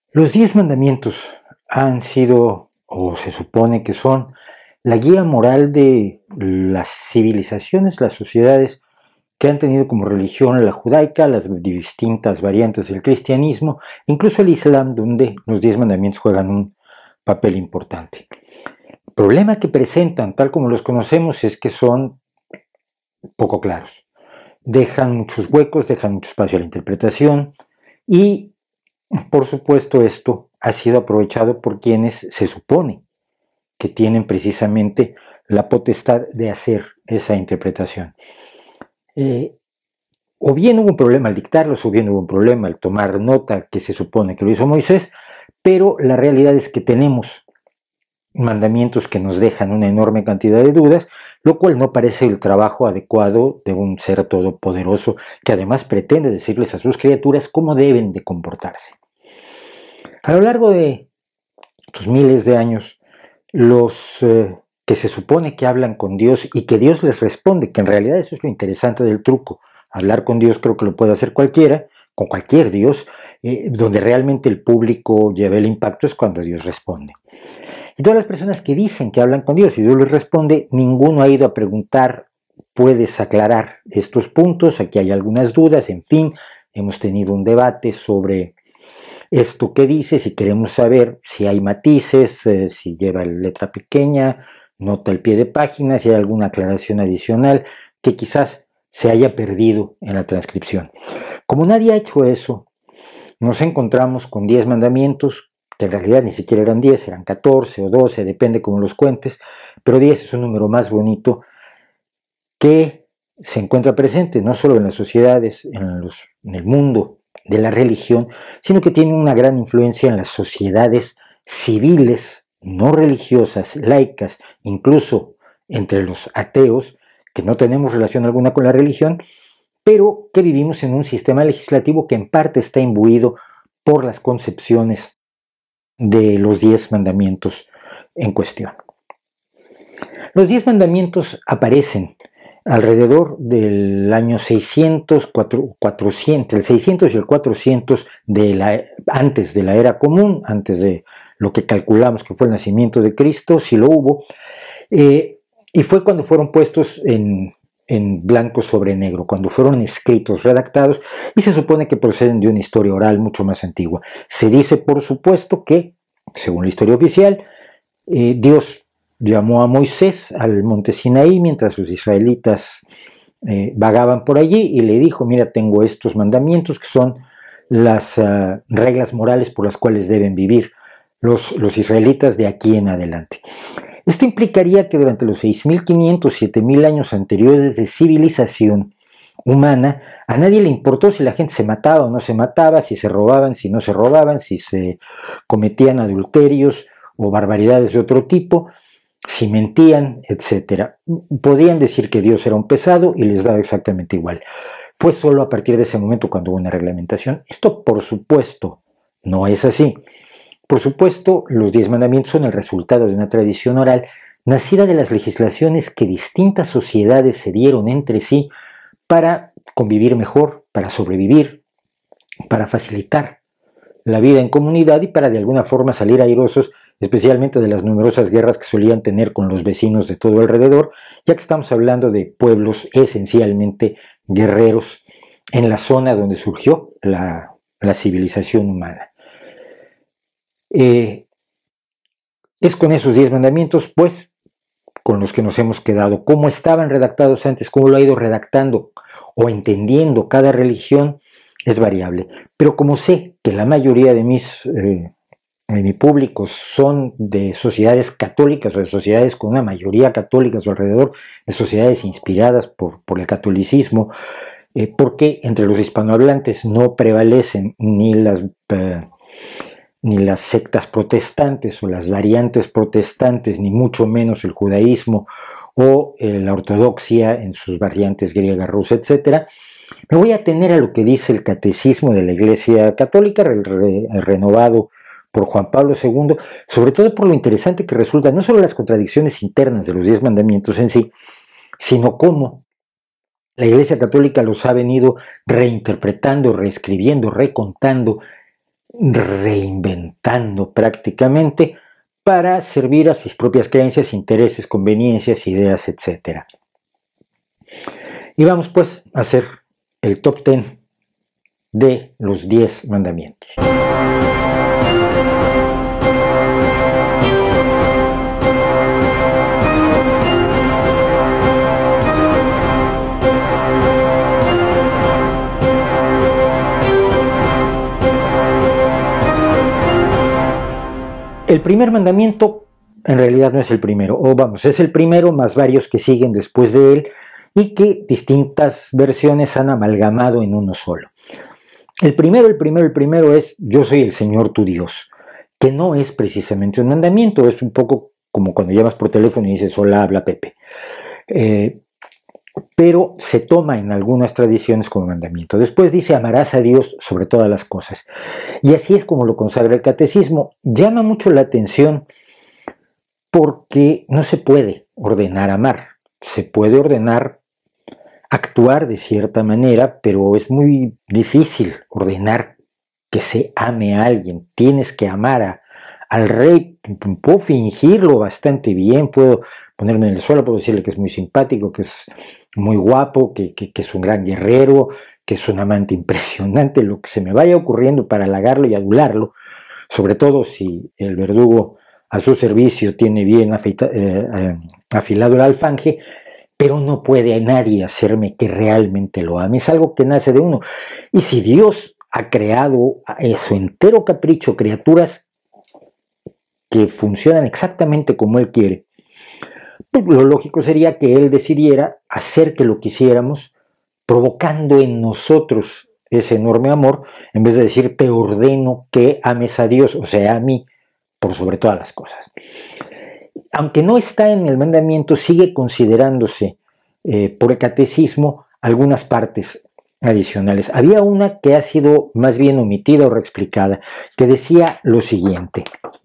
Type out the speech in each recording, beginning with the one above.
Los 10 mandamientos han sido, o se supone que son, la guía moral de las civilizaciones, las sociedades que han tenido como religión la judaica, las distintas variantes del cristianismo, incluso el islam, donde los 10 mandamientos juegan un papel importante. El problema que presentan, tal como los conocemos, es que son poco claros. Dejan muchos huecos, dejan mucho espacio a la interpretación y, por supuesto, esto ha sido aprovechado por quienes se supone que tienen precisamente la potestad de hacer esa interpretación. O bien hubo un problema al dictarlos, o bien hubo un problema al tomar nota, que se supone que lo hizo Moisés, pero la realidad es que tenemos mandamientos que nos dejan una enorme cantidad de dudas, lo cual no parece el trabajo adecuado de un ser todopoderoso que además pretende decirles a sus criaturas cómo deben de comportarse. A lo largo de estos miles de años, los que se supone que hablan con Dios y que Dios les responde, que en realidad eso es lo interesante del truco. Hablar con Dios creo que lo puede hacer cualquiera, con cualquier Dios, donde realmente el público lleva el impacto es cuando Dios responde. Y todas las personas que dicen que hablan con Dios y Dios les responde, ninguno ha ido a preguntar, ¿puedes aclarar estos puntos? Aquí hay algunas dudas, en fin, hemos tenido un debate sobre esto que dice, si queremos saber si hay matices, si lleva letra pequeña, nota al pie de página, si hay alguna aclaración adicional que quizás se haya perdido en la transcripción. Como nadie ha hecho eso, nos encontramos con 10 mandamientos, que en realidad ni siquiera eran 10, eran 14 o 12, depende cómo los cuentes, pero 10 es un número más bonito que se encuentra presente no solo en las sociedades, en el mundo de la religión, sino que tiene una gran influencia en las sociedades civiles, no religiosas, laicas, incluso entre los ateos, que no tenemos relación alguna con la religión, pero que vivimos en un sistema legislativo que en parte está imbuido por las concepciones de los 10 mandamientos en cuestión. Los 10 mandamientos aparecen alrededor del año 600, 400, el 600 y el 400 antes de la era común, antes de lo que calculamos que fue el nacimiento de Cristo, si lo hubo, y fue cuando fueron puestos en blanco sobre negro, cuando fueron escritos, redactados, y se supone que proceden de una historia oral mucho más antigua. Se dice, por supuesto, que, según la historia oficial, Dios llamó a Moisés al monte Sinaí mientras los israelitas vagaban por allí y le dijo, mira, tengo estos mandamientos que son las reglas morales por las cuales deben vivir los israelitas de aquí en adelante. Esto implicaría que durante los 6.500, 7.000 años anteriores de civilización humana, a nadie le importó si la gente se mataba o no se mataba, si se robaban, si no se robaban, si se cometían adulterios o barbaridades de otro tipo, si mentían, etc. Podían decir que Dios era un pesado y les daba exactamente igual. Fue solo a partir de ese momento cuando hubo una reglamentación. Esto, por supuesto, no es así. Por supuesto, los 10 mandamientos son el resultado de una tradición oral nacida de las legislaciones que distintas sociedades se dieron entre sí para convivir mejor, para sobrevivir, para facilitar la vida en comunidad y para de alguna forma salir airosos, especialmente de las numerosas guerras que solían tener con los vecinos de todo alrededor, ya que estamos hablando de pueblos esencialmente guerreros en la zona donde surgió la civilización humana. Es con esos 10 mandamientos, pues, con los que nos hemos quedado. Cómo estaban redactados antes, cómo lo ha ido redactando o entendiendo cada religión, es variable. Pero como sé que la mayoría de mi público son de sociedades católicas o de sociedades con una mayoría católica a su alrededor, de sociedades inspiradas por el catolicismo, porque entre los hispanohablantes no prevalecen ni las sectas protestantes o las variantes protestantes, ni mucho menos el judaísmo o la ortodoxia en sus variantes griega, rusa, etc. Me voy a atener a lo que dice el catecismo de la Iglesia Católica, renovado por Juan Pablo II, sobre todo por lo interesante que resulta no solo las contradicciones internas de los 10 mandamientos en sí, sino cómo la Iglesia Católica los ha venido reinterpretando, reescribiendo, recontando reinventando prácticamente para servir a sus propias creencias, intereses, conveniencias, ideas, etc. Y vamos pues a hacer el top 10 de los 10 mandamientos. El primer mandamiento en realidad no es el primero, o vamos, es el primero más varios que siguen después de él y que distintas versiones han amalgamado en uno solo. El primero es: yo soy el Señor tu Dios, que no es precisamente un mandamiento, es un poco como cuando llamas por teléfono y dices hola, habla Pepe. Pero se toma en algunas tradiciones como mandamiento. Después dice: amarás a Dios sobre todas las cosas. Y así es como lo consagra el catecismo. Llama mucho la atención porque no se puede ordenar amar. Se puede ordenar actuar de cierta manera, pero es muy difícil ordenar que se ame a alguien. Tienes que amar al rey. Puedo fingirlo bastante bien, puedo ponerme en el suelo, puedo decirle que es muy simpático, que es muy guapo, que es un gran guerrero, que es un amante impresionante, lo que se me vaya ocurriendo para halagarlo y adularlo, sobre todo si el verdugo a su servicio tiene bien afilado el alfanje, pero no puede nadie hacerme que realmente lo ame. Es algo que nace de uno. Y si Dios ha creado a su entero capricho criaturas que funcionan exactamente como Él quiere, pues lo lógico sería que Él decidiera hacer que lo quisiéramos, provocando en nosotros ese enorme amor, en vez de decir te ordeno que ames a Dios, o sea, a mí, por sobre todas las cosas. Aunque no está en el mandamiento, sigue considerándose por el catecismo algunas partes adicionales. Había una que ha sido más bien omitida o reexplicada, que decía lo siguiente: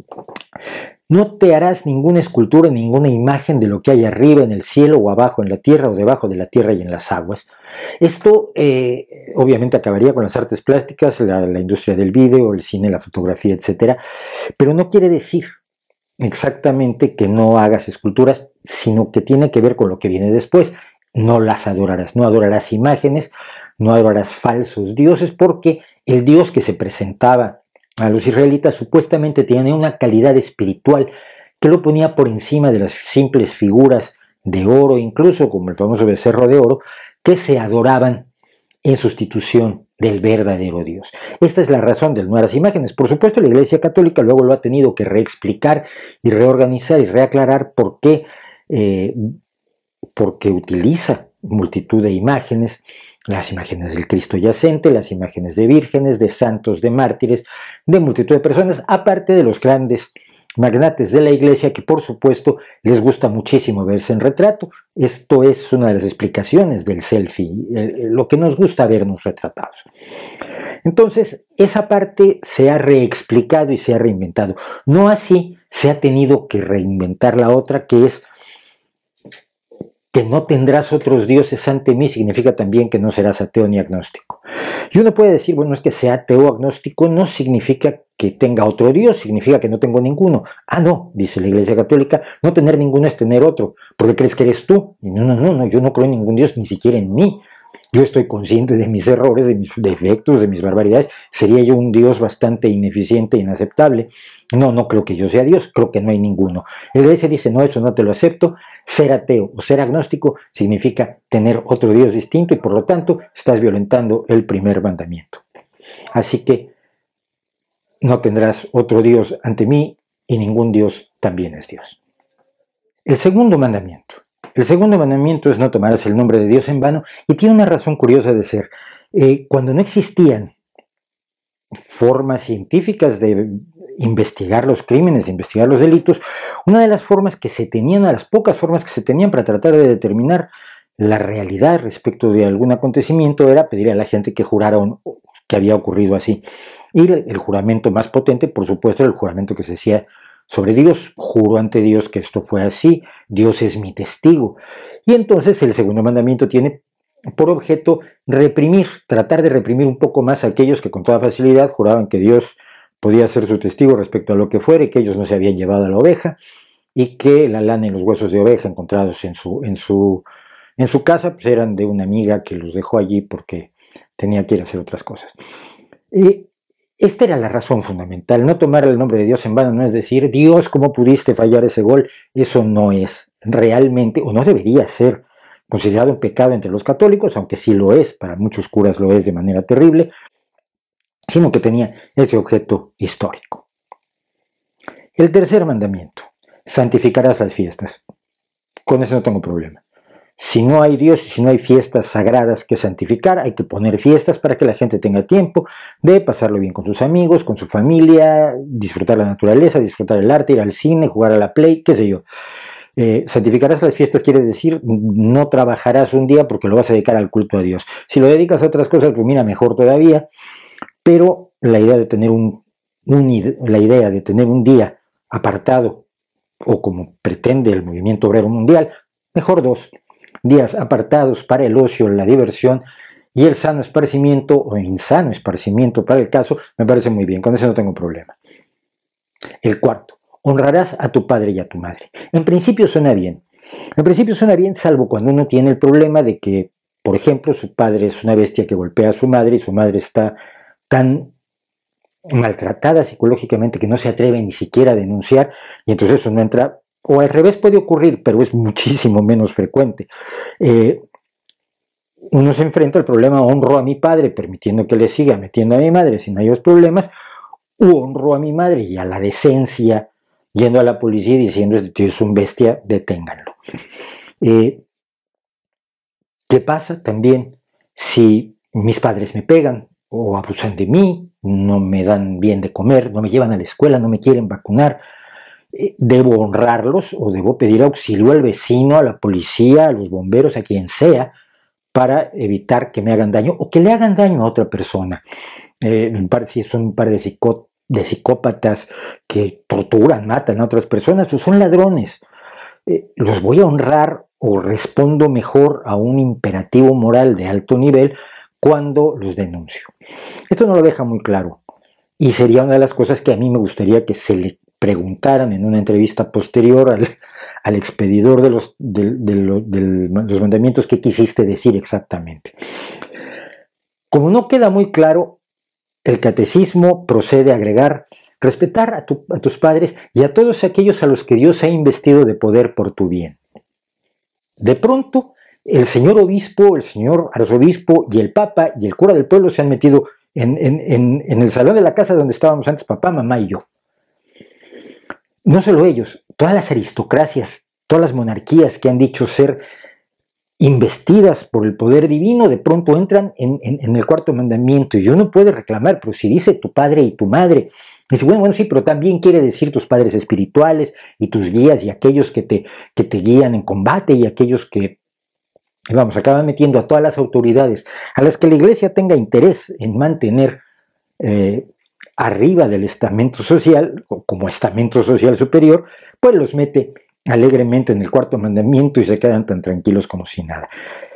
no te harás ninguna escultura, ninguna imagen de lo que hay arriba en el cielo o abajo en la tierra o debajo de la tierra y en las aguas. Esto obviamente acabaría con las artes plásticas, la industria del vídeo, el cine, la fotografía, etc. Pero no quiere decir exactamente que no hagas esculturas, sino que tiene que ver con lo que viene después. No las adorarás, no adorarás imágenes, no adorarás falsos dioses, porque el Dios que se presentaba a los israelitas supuestamente tenía una calidad espiritual que lo ponía por encima de las simples figuras de oro, incluso como el famoso becerro de oro, que se adoraban en sustitución del verdadero Dios. Esta es la razón del no a las imágenes. Por supuesto, la Iglesia Católica luego lo ha tenido que reexplicar y reorganizar y reaclarar porque utiliza multitud de imágenes, las imágenes del Cristo yacente, las imágenes de vírgenes, de santos, de mártires, de multitud de personas, aparte de los grandes magnates de la Iglesia que por supuesto les gusta muchísimo verse en retrato. Esto es una de las explicaciones del selfie, lo que nos gusta vernos retratados. Entonces, esa parte se ha reexplicado y se ha reinventado. No así se ha tenido que reinventar la otra, que es que no tendrás otros dioses ante mí, significa también que no serás ateo ni agnóstico. Y uno puede decir, bueno, es que sea ateo o agnóstico no significa que tenga otro Dios, significa que no tengo ninguno. Ah, no, dice la Iglesia Católica, no tener ninguno es tener otro, porque crees que eres tú. Y no, yo no creo en ningún Dios, ni siquiera en mí. Yo estoy consciente de mis errores, de mis defectos, de mis barbaridades. Sería yo un Dios bastante ineficiente e inaceptable. No creo que yo sea Dios, creo que no hay ninguno. La Iglesia dice, no, eso no te lo acepto. Ser ateo o ser agnóstico significa tener otro Dios distinto y por lo tanto estás violentando el primer mandamiento. Así que no tendrás otro Dios ante mí y ningún Dios también es Dios. El segundo mandamiento. El segundo mandamiento es no tomarás el nombre de Dios en vano y tiene una razón curiosa de ser. Cuando no existían formas científicas de investigar los crímenes, de investigar los delitos, una de las formas que se tenían, a las pocas formas que se tenían para tratar de determinar la realidad respecto de algún acontecimiento era pedir a la gente que jurara que había ocurrido así. Y el juramento más potente, por supuesto, era el juramento que se hacía sobre Dios. Juro ante Dios que esto fue así, Dios es mi testigo. Y entonces el segundo mandamiento tiene por objeto reprimir, tratar de reprimir un poco más a aquellos que con toda facilidad juraban que Dios podía ser su testigo respecto a lo que fuera, y que ellos no se habían llevado a la oveja, y que la lana y los huesos de oveja encontrados en su casa pues eran de una amiga que los dejó allí porque tenía que ir a hacer otras cosas. Esta era la razón fundamental. No tomar el nombre de Dios en vano no es decir, Dios, ¿cómo pudiste fallar ese gol? Eso no es realmente, o no debería ser considerado un pecado entre los católicos, aunque sí lo es, para muchos curas lo es de manera terrible, sino que tenía ese objeto histórico. El tercer mandamiento: santificarás las fiestas. Con eso no tengo problema. Si no hay Dios y si no hay fiestas sagradas que santificar, hay que poner fiestas para que la gente tenga tiempo de pasarlo bien con sus amigos, con su familia, disfrutar la naturaleza, disfrutar el arte, ir al cine, jugar a la play, qué sé yo. Santificarás las fiestas quiere decir no trabajarás un día porque lo vas a dedicar al culto a Dios. Si lo dedicas a otras cosas, pues mira, mejor todavía, pero la idea de tener un día apartado, o como pretende el movimiento obrero mundial, mejor 2 días apartados para el ocio, la diversión y el sano esparcimiento o insano esparcimiento para el caso, me parece muy bien, con eso no tengo problema. El cuarto: honrarás a tu padre y a tu madre. En principio suena bien, salvo cuando uno tiene el problema de que, por ejemplo, su padre es una bestia que golpea a su madre y su madre está tan maltratada psicológicamente que no se atreve ni siquiera a denunciar, y entonces eso no entra. O al revés puede ocurrir, pero es muchísimo menos frecuente. Uno se enfrenta al problema: honro a mi padre permitiendo que le siga metiendo a mi madre sin mayores problemas, u honro a mi madre y a la decencia yendo a la policía y diciendo, este tío es un bestia, deténganlo. ¿Qué pasa también si mis padres me pegan o abusan de mí, no me dan bien de comer, no me llevan a la escuela, no me quieren vacunar? ¿Debo honrarlos o debo pedir auxilio al vecino, a la policía, a los bomberos, a quien sea, para evitar que me hagan daño o que le hagan daño a otra persona? Si son un par de psicópatas que torturan, matan a otras personas, pues son ladrones. ¿Los voy a honrar o respondo mejor a un imperativo moral de alto nivel cuando los denuncio? Esto no lo deja muy claro, y sería una de las cosas que a mí me gustaría que se le preguntaran en una entrevista posterior al expedidor de los mandamientos: ¿qué quisiste decir exactamente? Como no queda muy claro, el catecismo procede a agregar: respetar a tus padres y a todos aquellos a los que Dios ha investido de poder por tu bien. De pronto, el señor obispo, el señor arzobispo y el papa y el cura del pueblo se han metido en el salón de la casa donde estábamos antes papá, mamá y yo. No solo ellos, todas las aristocracias, todas las monarquías que han dicho ser investidas por el poder divino, de pronto entran en el cuarto mandamiento, y uno puede reclamar, pero si dice tu padre y tu madre, dice, bueno, sí, pero también quiere decir tus padres espirituales y tus guías y aquellos que te guían en combate y aquellos que, vamos, acaban metiendo a todas las autoridades a las que la iglesia tenga interés en mantener arriba del estamento social, como estamento social superior, pues los mete alegremente en el cuarto mandamiento y se quedan tan tranquilos como si nada.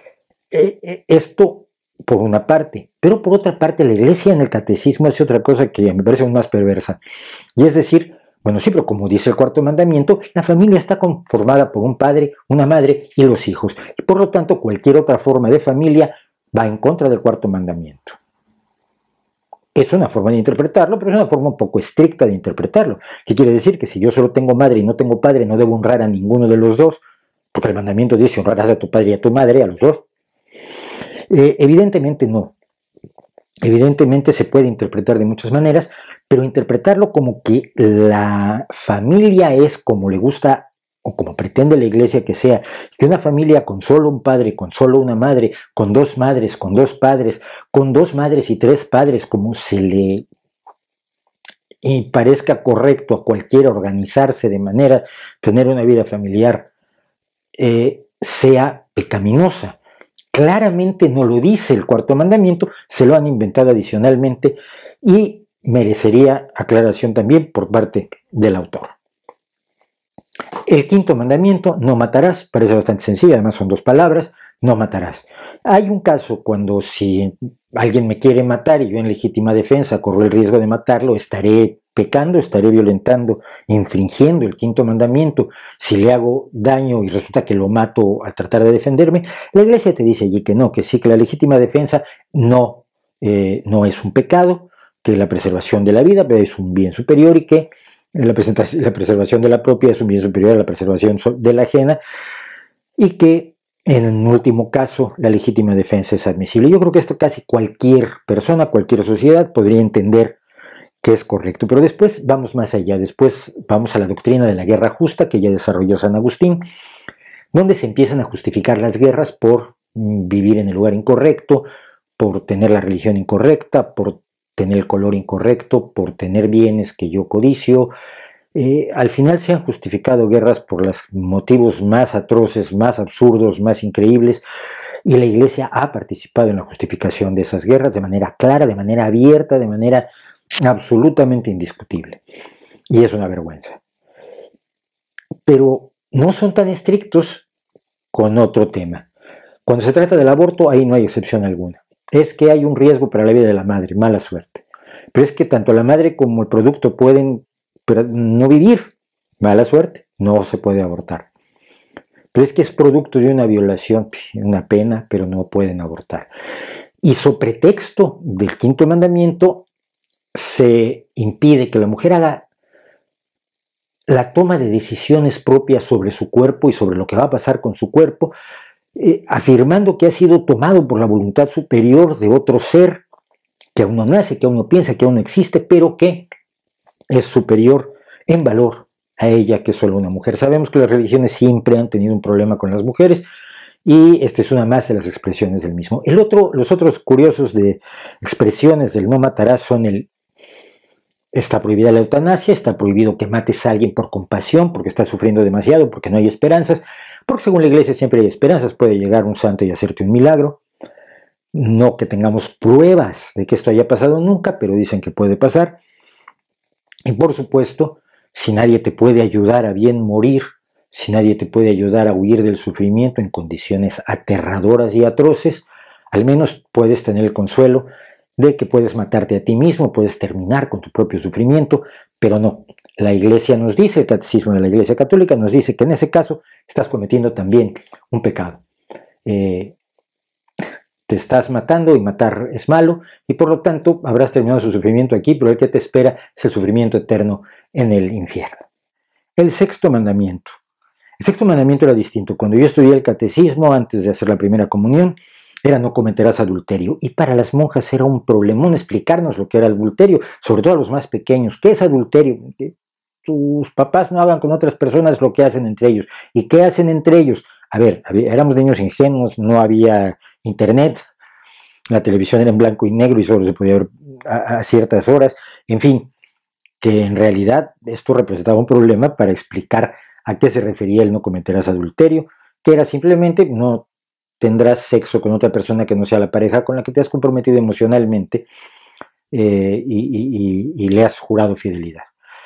Esto por una parte, pero por otra parte la iglesia en el catecismo hace otra cosa que me parece aún más perversa, y es decir, bueno, sí, pero como dice el cuarto mandamiento, la familia está conformada por un padre, una madre y los hijos, y por lo tanto cualquier otra forma de familia va en contra del cuarto mandamiento. Es una forma de interpretarlo, pero es una forma un poco estricta de interpretarlo. ¿Qué quiere decir? Que si yo solo tengo madre y no tengo padre, no debo honrar a ninguno de los dos, porque el mandamiento dice honrarás a tu padre y a tu madre, a los dos. Evidentemente no. Evidentemente se puede interpretar de muchas maneras, pero interpretarlo como que la familia es como le gusta o como pretende la iglesia que sea, que una familia con solo un padre, con solo una madre, con dos madres, con dos padres, con dos madres y tres padres, como se le parezca correcto a cualquiera organizarse de manera, tener una vida familiar, sea pecaminosa. Claramente no lo dice el cuarto mandamiento, se lo han inventado adicionalmente y merecería aclaración también por parte del autor. El quinto mandamiento, no matarás, parece bastante sencillo, además son 2 palabras, no matarás. Hay un caso cuando si alguien me quiere matar y yo en legítima defensa corro el riesgo de matarlo, estaré pecando, estaré violentando, infringiendo el quinto mandamiento. Si le hago daño y resulta que lo mato a tratar de defenderme, la iglesia te dice allí que no, que sí, que la legítima defensa no es un pecado, que la preservación de la vida es un bien superior y que la preservación de la propia es un bien superior a la preservación de la ajena, y que en último caso la legítima defensa es admisible. Yo creo que esto casi cualquier persona, cualquier sociedad podría entender que es correcto, pero después vamos más allá, después vamos a la doctrina de la guerra justa que ya desarrolló San Agustín, donde se empiezan a justificar las guerras por vivir en el lugar incorrecto, por tener la religión incorrecta, por tener el color incorrecto, por tener bienes que yo codicio. Al final se han justificado guerras por los motivos más atroces, más absurdos, más increíbles, y la Iglesia ha participado en la justificación de esas guerras de manera clara, de manera abierta, de manera absolutamente indiscutible. Y es una vergüenza. Pero no son tan estrictos con otro tema. Cuando se trata del aborto, ahí no hay excepción alguna. Es que hay un riesgo para la vida de la madre, mala suerte. Pero es que tanto la madre como el producto pueden no vivir, mala suerte, no se puede abortar. Pero es que es producto de una violación, una pena, pero no pueden abortar. Y sobre pretexto del quinto mandamiento se impide que la mujer haga la toma de decisiones propias sobre su cuerpo y sobre lo que va a pasar con su cuerpo, afirmando que ha sido tomado por la voluntad superior de otro ser que aún no nace, que aún no piensa, que aún no existe, pero que es superior en valor a ella, que es solo una mujer. Sabemos que las religiones siempre han tenido un problema con las mujeres y esta es una más de las expresiones del mismo. Los otros curiosos de expresiones del no matarás son está prohibida la eutanasia, está prohibido que mates a alguien por compasión, porque está sufriendo demasiado, porque no hay esperanzas, porque según la iglesia siempre hay esperanzas, puede llegar un santo y hacerte un milagro. No que tengamos pruebas de que esto haya pasado nunca, pero dicen que puede pasar. Y por supuesto, si nadie te puede ayudar a bien morir, si nadie te puede ayudar a huir del sufrimiento en condiciones aterradoras y atroces, al menos puedes tener el consuelo de que puedes matarte a ti mismo, puedes terminar con tu propio sufrimiento, pero no. La Iglesia nos dice, el Catecismo de la Iglesia Católica nos dice que en ese caso estás cometiendo también un pecado. Te estás matando y matar es malo y por lo tanto habrás terminado su sufrimiento aquí, pero el que te espera es el sufrimiento eterno en el infierno. El sexto mandamiento. El sexto mandamiento era distinto. Cuando yo estudié el catecismo antes de hacer la primera comunión, era no cometerás adulterio. Y para las monjas era un problemón explicarnos lo que era adulterio, sobre todo a los más pequeños. ¿Qué es adulterio? Que tus papás no hagan con otras personas lo que hacen entre ellos. ¿Y qué hacen entre ellos? A ver, éramos niños ingenuos, no había internet, la televisión era en blanco y negro y solo se podía ver a ciertas horas. En fin, que en realidad esto representaba un problema para explicar a qué se refería el no cometerás adulterio, que era simplemente no tendrás sexo con otra persona que no sea la pareja con la que te has comprometido emocionalmente y le has jurado fidelidad.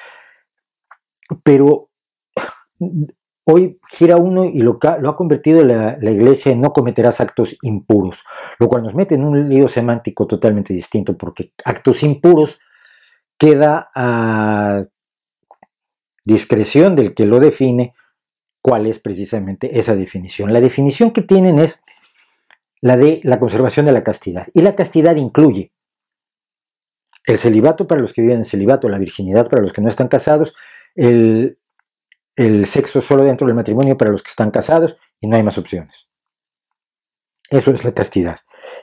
Pero hoy gira uno y lo ha convertido la iglesia en no cometerás actos impuros, lo cual nos mete en un lío semántico totalmente distinto, porque actos impuros queda a discreción del que lo define cuál es precisamente esa definición. La definición que tienen es la de la conservación de la castidad, y la castidad incluye el celibato para los que viven en celibato, la virginidad para los que no están casados, el sexo solo dentro del matrimonio para los que están casados y no hay más opciones. Eso es la castidad.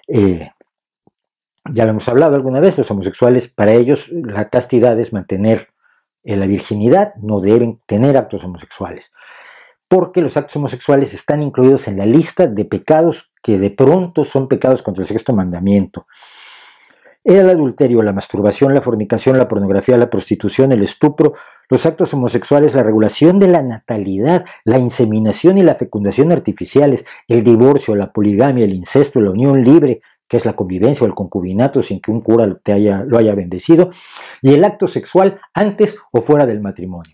Ya lo hemos hablado alguna vez, los homosexuales, para ellos la castidad es mantener la virginidad, no deben tener actos homosexuales, porque los actos homosexuales están incluidos en la lista de pecados que de pronto son pecados contra el sexto mandamiento. El adulterio, la masturbación, la fornicación, la pornografía, la prostitución, el estupro, los actos homosexuales, la regulación de la natalidad, la inseminación y la fecundación artificiales, el divorcio, la poligamia, el incesto, la unión libre, que es la convivencia o el concubinato sin que un cura lo haya bendecido, y el acto sexual antes o fuera del matrimonio.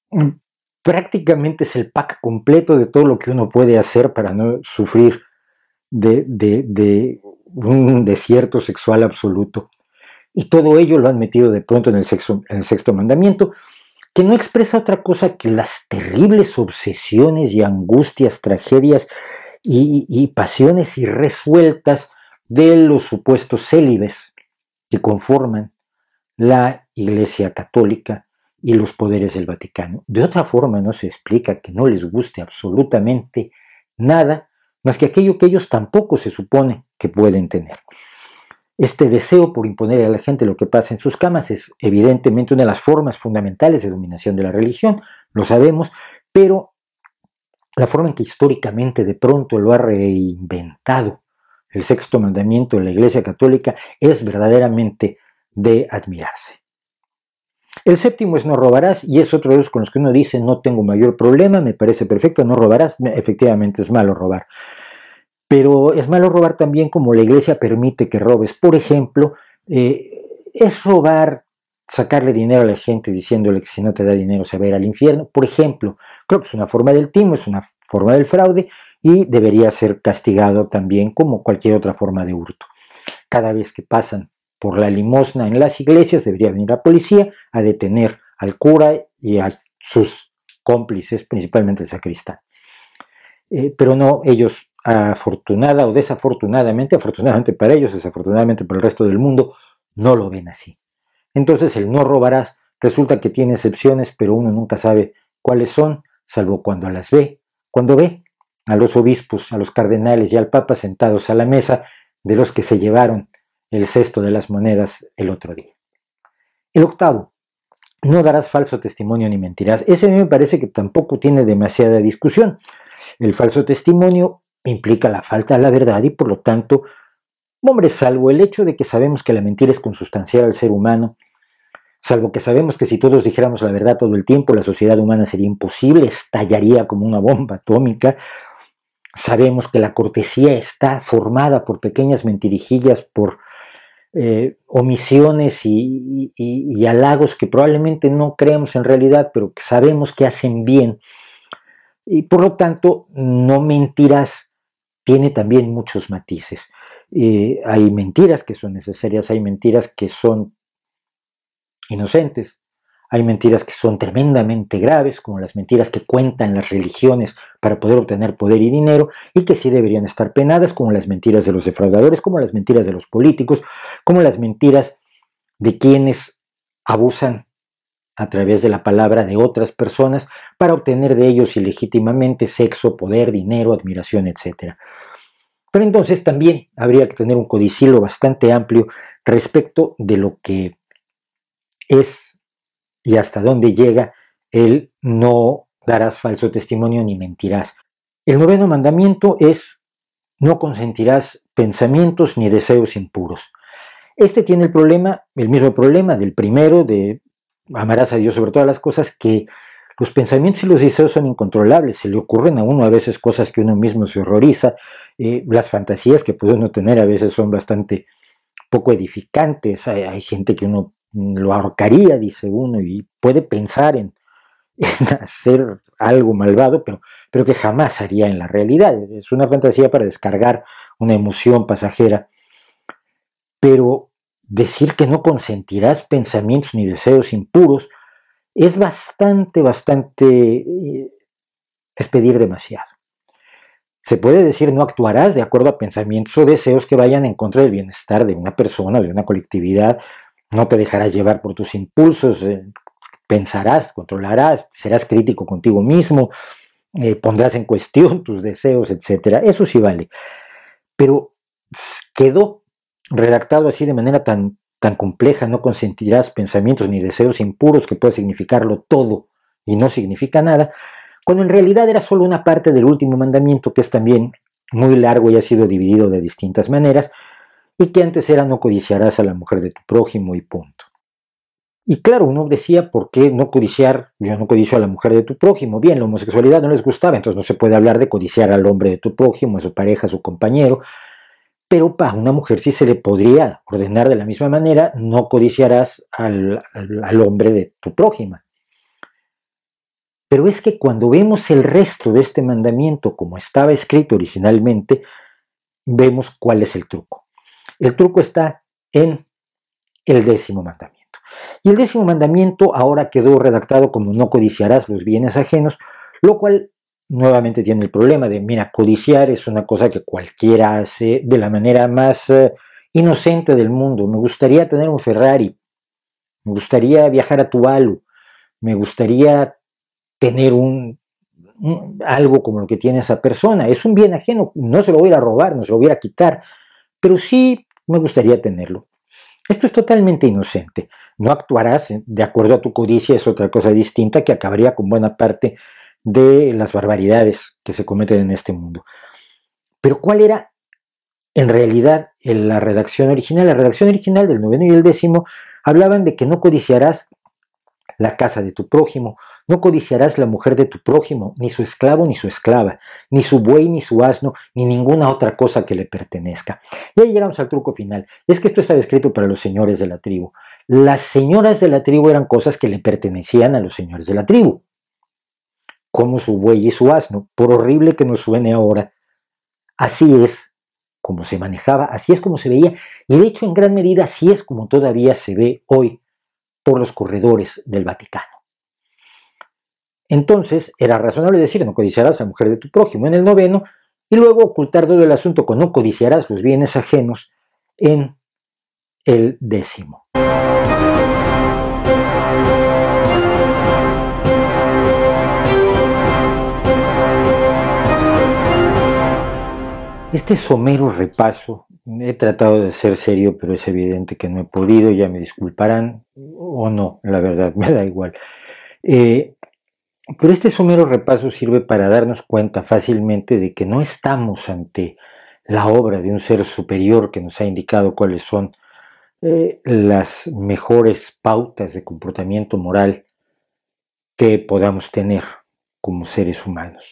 Prácticamente es el pack completo de todo lo que uno puede hacer para no sufrir de un desierto sexual absoluto. Y todo ello lo han metido de pronto en el sexto mandamiento, que no expresa otra cosa que las terribles obsesiones y angustias, tragedias y pasiones irresueltas de los supuestos célibes que conforman la Iglesia Católica y los poderes del Vaticano. De otra forma no se explica que no les guste absolutamente nada más que aquello que ellos tampoco se supone que pueden tener. Este deseo por imponer a la gente lo que pasa en sus camas es evidentemente una de las formas fundamentales de dominación de la religión, lo sabemos, pero la forma en que históricamente de pronto lo ha reinventado el sexto mandamiento de la Iglesia Católica es verdaderamente de admirarse. El séptimo es no robarás, y es otro de los con los que uno dice no tengo mayor problema, me parece perfecto, no robarás. Efectivamente es malo robar, pero es malo robar también como la Iglesia permite que robes. Por ejemplo, es robar sacarle dinero a la gente diciéndole que si no te da dinero se va a ir al infierno. Por ejemplo, creo que es una forma del timo, es una forma del fraude y debería ser castigado también como cualquier otra forma de hurto. Cada vez que pasan por la limosna en las iglesias debería venir la policía a detener al cura y a sus cómplices, principalmente el sacristán. Pero no, ellos afortunada o desafortunadamente, afortunadamente para ellos, desafortunadamente para el resto del mundo, no lo ven así. Entonces el no robarás resulta que tiene excepciones, pero uno nunca sabe cuáles son, salvo cuando las ve. Cuando ve a los obispos, a los cardenales y al papa sentados a la mesa de los que se llevaron el cesto de las monedas el otro día. El octavo, no darás falso testimonio ni mentirás. Ese a mí me parece que tampoco tiene demasiada discusión. El falso testimonio implica la falta de la verdad y por lo tanto, hombre, salvo el hecho de que sabemos que la mentira es consustancial al ser humano, salvo que sabemos que si todos dijéramos la verdad todo el tiempo, la sociedad humana sería imposible, estallaría como una bomba atómica. Sabemos que la cortesía está formada por pequeñas mentirijillas, por omisiones y halagos que probablemente no creemos en realidad, pero que sabemos que hacen bien. Y por lo tanto, no mentirás tiene también muchos matices. Hay mentiras que son necesarias, hay mentiras que son inocentes, hay mentiras que son tremendamente graves, como las mentiras que cuentan las religiones para poder obtener poder y dinero, y que sí deberían estar penadas, como las mentiras de los defraudadores, como las mentiras de los políticos, como las mentiras de quienes abusan a través de la palabra de otras personas para obtener de ellos ilegítimamente sexo, poder, dinero, admiración, etc. Pero entonces también habría que tener un codicilo bastante amplio respecto de lo que es y hasta dónde llega el no darás falso testimonio ni mentirás. El noveno mandamiento es no consentirás pensamientos ni deseos impuros. Este tiene el mismo problema del primero, de amarás a Dios sobre todas las cosas, que los pensamientos y los deseos son incontrolables, se le ocurren a uno a veces cosas que uno mismo se horroriza, las fantasías que puede uno tener a veces son bastante poco edificantes, hay gente que uno lo ahorcaría, dice uno, y puede pensar en hacer algo malvado, pero que jamás haría en la realidad. Es una fantasía para descargar una emoción pasajera. Pero decir que no consentirás pensamientos ni deseos impuros es bastante es pedir demasiado. Se puede decir no actuarás de acuerdo a pensamientos o deseos que vayan en contra del bienestar de una persona o de una colectividad, no te dejarás llevar por tus impulsos, pensarás, controlarás, serás crítico contigo mismo, pondrás en cuestión tus deseos, etc. Eso sí vale. Pero quedó redactado así de manera tan compleja, no consentirás pensamientos ni deseos impuros, que puede significarlo todo y no significa nada, cuando en realidad era solo una parte del último mandamiento, que es también muy largo y ha sido dividido de distintas maneras, y que antes era no codiciarás a la mujer de tu prójimo y punto. Y claro, uno decía, ¿por qué no codiciar? Yo no codicio a la mujer de tu prójimo. Bien, la homosexualidad no les gustaba, entonces no se puede hablar de codiciar al hombre de tu prójimo, a su pareja, a su compañero, pero para una mujer sí se le podría ordenar de la misma manera, no codiciarás al hombre de tu prójima. Pero es que cuando vemos el resto de este mandamiento como estaba escrito originalmente, vemos cuál es el truco. El truco está en el 10º mandamiento. Y el 10º mandamiento ahora quedó redactado como no codiciarás los bienes ajenos, lo cual nuevamente tiene el problema de, mira, codiciar es una cosa que cualquiera hace de la manera más inocente del mundo. Me gustaría tener un Ferrari, me gustaría viajar a Tuvalu, me gustaría tener algo como lo que tiene esa persona. Es un bien ajeno, no se lo voy a robar, no se lo voy a quitar, pero sí me gustaría tenerlo. Esto es totalmente inocente. No actuarás de acuerdo a tu codicia, es otra cosa distinta que acabaría con buena parte de las barbaridades que se cometen en este mundo. Pero ¿cuál era en realidad la redacción original? La redacción original del 9º y el 10º hablaban de que no codiciarás la casa de tu prójimo, no codiciarás la mujer de tu prójimo, ni su esclavo ni su esclava, ni su buey ni su asno, ni ninguna otra cosa que le pertenezca. Y ahí llegamos al truco final. Es que esto estaba escrito para los señores de la tribu. Las señoras de la tribu eran cosas que le pertenecían a los señores de la tribu, como su buey y su asno. Por horrible que nos suene ahora, así es como se manejaba, así es como se veía, y de hecho en gran medida así es como todavía se ve hoy por los corredores del Vaticano. Entonces era razonable decir no codiciarás a la mujer de tu prójimo en el 9º y luego ocultar todo el asunto con no codiciarás los bienes ajenos en el 10º. Este somero repaso, he tratado de ser serio, pero es evidente que no he podido, ya me disculparán, o no, la verdad, me da igual. Pero este somero repaso sirve para darnos cuenta fácilmente de que no estamos ante la obra de un ser superior que nos ha indicado cuáles son las mejores pautas de comportamiento moral que podamos tener como seres humanos.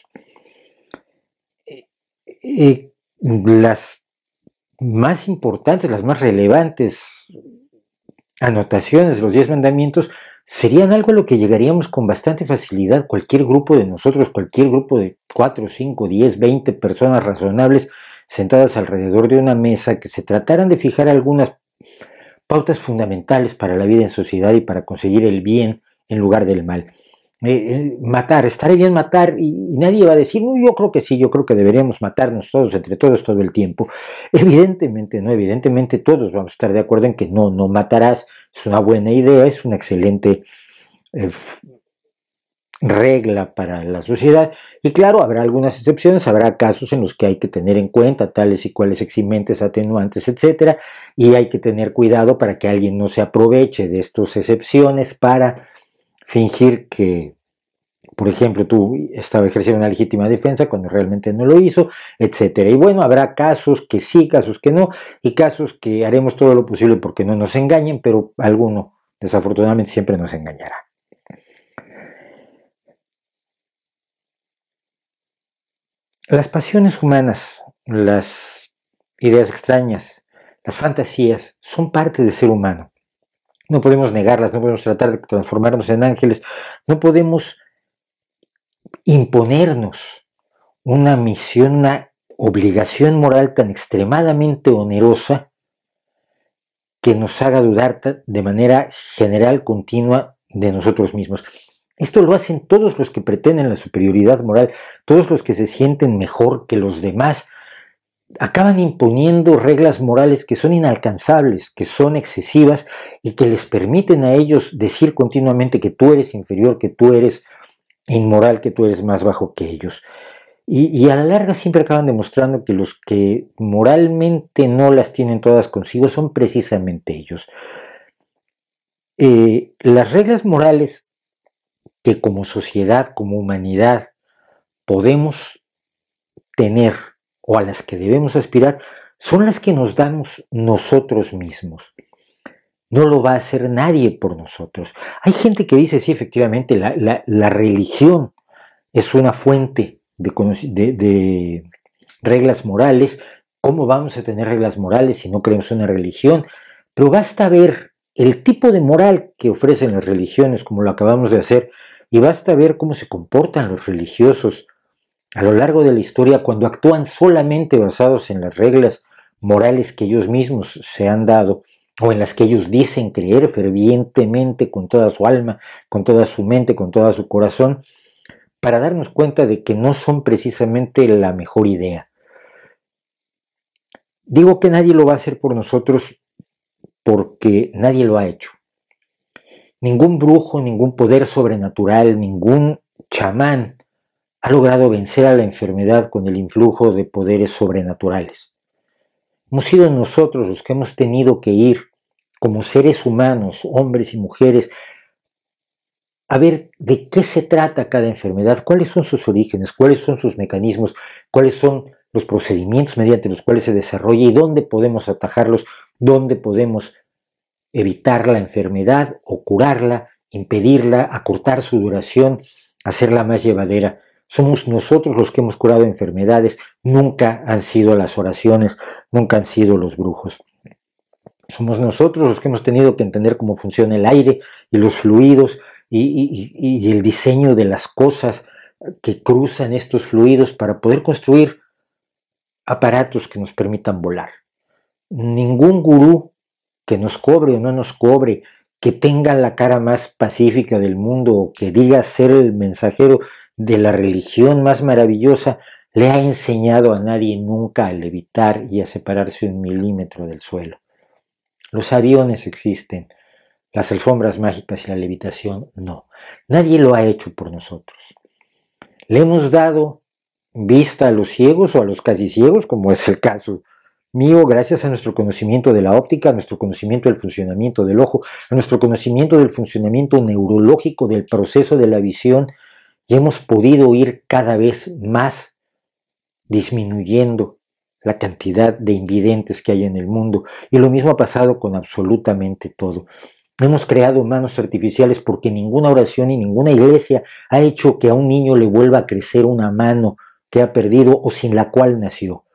Las más importantes, las más relevantes anotaciones de los 10 mandamientos serían algo a lo que llegaríamos con bastante facilidad cualquier grupo de nosotros, cualquier grupo de 4, 5, 10, 20 personas razonables sentadas alrededor de una mesa que se trataran de fijar algunas pautas fundamentales para la vida en sociedad y para conseguir el bien en lugar del mal. Matar, estaré bien matar y nadie va a decir, no, yo creo que sí, yo creo que deberíamos matarnos todos, entre todos, todo el tiempo. Evidentemente no, evidentemente todos vamos a estar de acuerdo en que no matarás, es una buena idea, es una excelente regla para la sociedad y claro, habrá algunas excepciones, habrá casos en los que hay que tener en cuenta tales y cuales eximentes, atenuantes, etcétera, y hay que tener cuidado para que alguien no se aproveche de estas excepciones para fingir que, por ejemplo, tú estabas ejerciendo una legítima defensa cuando realmente no lo hizo, etcétera. Y bueno, habrá casos que sí, casos que no, y casos que haremos todo lo posible porque no nos engañen, pero alguno, desafortunadamente, siempre nos engañará. Las pasiones humanas, las ideas extrañas, las fantasías, son parte del ser humano. No podemos negarlas, no podemos tratar de transformarnos en ángeles, no podemos imponernos una misión, una obligación moral tan extremadamente onerosa que nos haga dudar de manera general, continua, de nosotros mismos. Esto lo hacen todos los que pretenden la superioridad moral, todos los que se sienten mejor que los demás, acaban imponiendo reglas morales que son inalcanzables, que son excesivas y que les permiten a ellos decir continuamente que tú eres inferior, que tú eres inmoral, que tú eres más bajo que ellos. Y a la larga siempre acaban demostrando que los que moralmente no las tienen todas consigo son precisamente ellos. Las reglas morales que como sociedad, como humanidad, podemos tener o a las que debemos aspirar, son las que nos damos nosotros mismos. No lo va a hacer nadie por nosotros. Hay gente que dice, sí, efectivamente, la religión es una fuente de reglas morales. ¿Cómo vamos a tener reglas morales si no creemos en una religión? Pero basta ver el tipo de moral que ofrecen las religiones, como lo acabamos de hacer, y basta ver cómo se comportan los religiosos a lo largo de la historia, cuando actúan solamente basados en las reglas morales que ellos mismos se han dado, o en las que ellos dicen creer fervientemente con toda su alma, con toda su mente, con todo su corazón, para darnos cuenta de que no son precisamente la mejor idea. Digo que nadie lo va a hacer por nosotros porque nadie lo ha hecho. Ningún brujo, ningún poder sobrenatural, ningún chamán ha logrado vencer a la enfermedad con el influjo de poderes sobrenaturales. Hemos sido nosotros los que hemos tenido que ir como seres humanos, hombres y mujeres, a ver de qué se trata cada enfermedad, cuáles son sus orígenes, cuáles son sus mecanismos, cuáles son los procedimientos mediante los cuales se desarrolla y dónde podemos atajarlos, dónde podemos evitar la enfermedad o curarla, impedirla, acortar su duración, hacerla más llevadera. Somos nosotros los que hemos curado enfermedades, nunca han sido las oraciones, nunca han sido los brujos. Somos nosotros los que hemos tenido que entender cómo funciona el aire y los fluidos y el diseño de las cosas que cruzan estos fluidos para poder construir aparatos que nos permitan volar. Ningún gurú que nos cobre o no nos cobre, que tenga la cara más pacífica del mundo o que diga ser el mensajero de la religión más maravillosa, le ha enseñado a nadie nunca a levitar y a separarse 1 milímetro del suelo. Los aviones existen, las alfombras mágicas y la levitación no. Nadie lo ha hecho por nosotros. Le hemos dado vista a los ciegos o a los casi ciegos, como es el caso mío, gracias a nuestro conocimiento de la óptica, a nuestro conocimiento del funcionamiento del ojo, a nuestro conocimiento del funcionamiento neurológico del proceso de la visión, y hemos podido ir cada vez más disminuyendo la cantidad de invidentes que hay en el mundo. Y lo mismo ha pasado con absolutamente todo. Hemos creado manos artificiales porque ninguna oración y ninguna iglesia ha hecho que a un niño le vuelva a crecer una mano que ha perdido o sin la cual nació.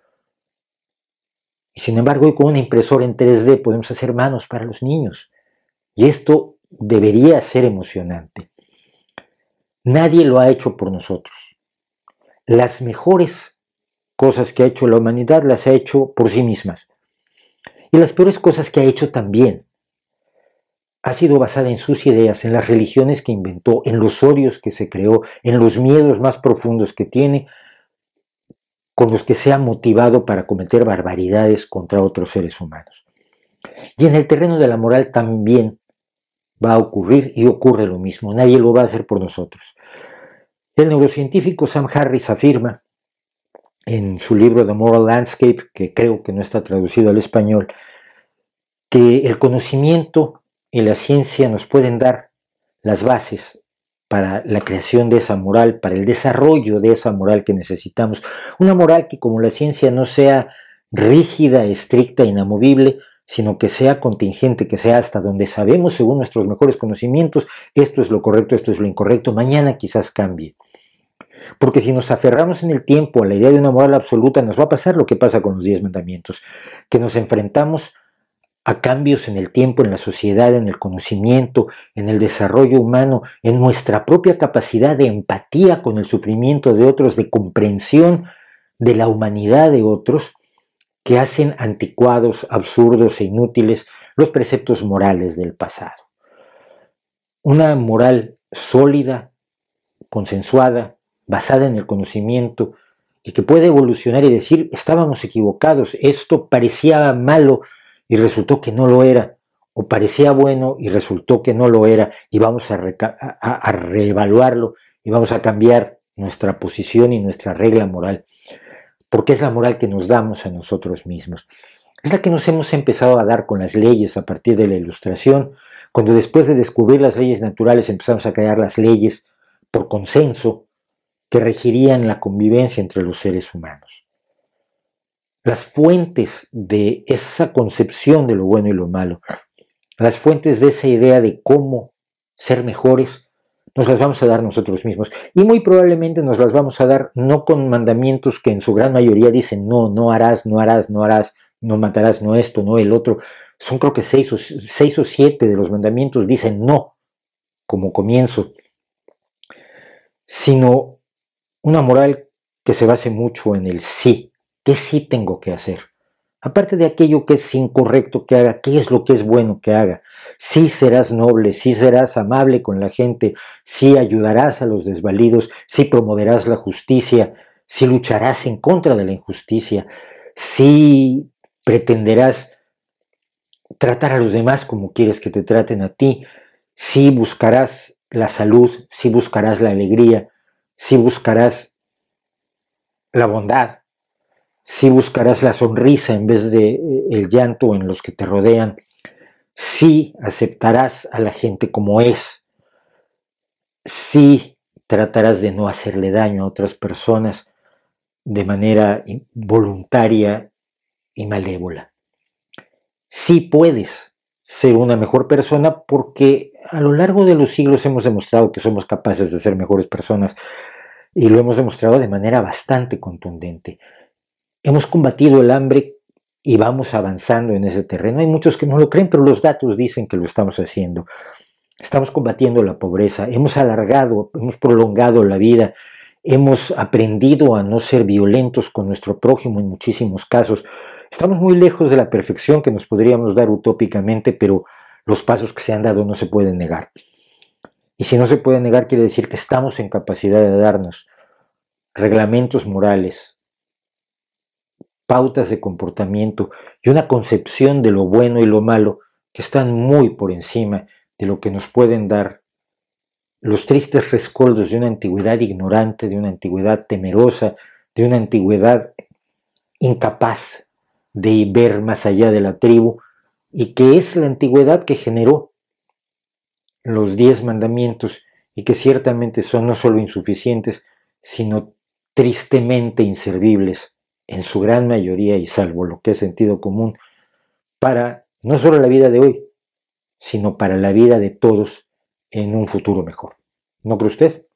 Y sin embargo, hoy con una impresora en 3D podemos hacer manos para los niños. Y esto debería ser emocionante. Nadie lo ha hecho por nosotros. Las mejores cosas que ha hecho la humanidad las ha hecho por sí mismas. Y las peores cosas que ha hecho también ha sido basada en sus ideas, en las religiones que inventó, en los odios que se creó, en los miedos más profundos que tiene, con los que se ha motivado para cometer barbaridades contra otros seres humanos. Y en el terreno de la moral también va a ocurrir y ocurre lo mismo. Nadie lo va a hacer por nosotros. El neurocientífico Sam Harris afirma en su libro The Moral Landscape, que creo que no está traducido al español, que el conocimiento y la ciencia nos pueden dar las bases para la creación de esa moral, para el desarrollo de esa moral que necesitamos. Una moral que, como la ciencia, no sea rígida, estricta, inamovible, sino que sea contingente, que sea hasta donde sabemos, según nuestros mejores conocimientos, esto es lo correcto, esto es lo incorrecto, mañana quizás cambie. Porque si nos aferramos en el tiempo a la idea de una moral absoluta, nos va a pasar lo que pasa con los 10 mandamientos, que nos enfrentamos a cambios en el tiempo, en la sociedad, en el conocimiento, en el desarrollo humano, en nuestra propia capacidad de empatía con el sufrimiento de otros, de comprensión de la humanidad de otros, que hacen anticuados, absurdos e inútiles los preceptos morales del pasado. Una moral sólida, consensuada, basada en el conocimiento y que puede evolucionar y decir, estábamos equivocados, esto parecía malo y resultó que no lo era, o parecía bueno y resultó que no lo era, y vamos a reevaluarlo y vamos a cambiar nuestra posición y nuestra regla moral, porque es la moral que nos damos a nosotros mismos. Es la que nos hemos empezado a dar con las leyes a partir de la Ilustración, cuando después de descubrir las leyes naturales empezamos a crear las leyes por consenso que regirían la convivencia entre los seres humanos. Las fuentes de esa concepción de lo bueno y lo malo, las fuentes de esa idea de cómo ser mejores, nos las vamos a dar nosotros mismos. Y muy probablemente nos las vamos a dar no con mandamientos que en su gran mayoría dicen no, no harás, no harás, no harás, no matarás, no esto, no el otro. Son creo que 6 o 7 de los mandamientos dicen no como comienzo, sino una moral que se base mucho en el sí. ¿Qué sí tengo que hacer? Aparte de aquello que es incorrecto que haga, ¿qué es lo que es bueno que haga? Sí serás noble, sí serás amable con la gente, sí ayudarás a los desvalidos, sí promoverás la justicia, sí lucharás en contra de la injusticia, sí pretenderás tratar a los demás como quieres que te traten a ti, sí buscarás la salud, sí buscarás la alegría, sí buscarás la bondad, sí buscarás la sonrisa en vez de el llanto en los que te rodean, sí aceptarás a la gente como es, sí tratarás de no hacerle daño a otras personas de manera voluntaria y malévola. Sí puedes ser una mejor persona porque a lo largo de los siglos hemos demostrado que somos capaces de ser mejores personas y lo hemos demostrado de manera bastante contundente. Hemos combatido el hambre y vamos avanzando en ese terreno. Hay muchos que no lo creen, pero los datos dicen que lo estamos haciendo. Estamos combatiendo la pobreza, hemos alargado, hemos prolongado la vida, hemos aprendido a no ser violentos con nuestro prójimo en muchísimos casos. Estamos muy lejos de la perfección que nos podríamos dar utópicamente, pero los pasos que se han dado no se pueden negar. Y si no se puede negar, quiere decir que estamos en capacidad de darnos reglamentos morales, pautas de comportamiento y una concepción de lo bueno y lo malo que están muy por encima de lo que nos pueden dar los tristes rescoldos de una antigüedad ignorante, de una antigüedad temerosa, de una antigüedad incapaz de ver más allá de la tribu, y que es la antigüedad que generó los 10 mandamientos y que ciertamente son no solo insuficientes, sino tristemente inservibles en su gran mayoría y salvo lo que es sentido común, para no solo la vida de hoy, sino para la vida de todos en un futuro mejor. ¿No cree usted?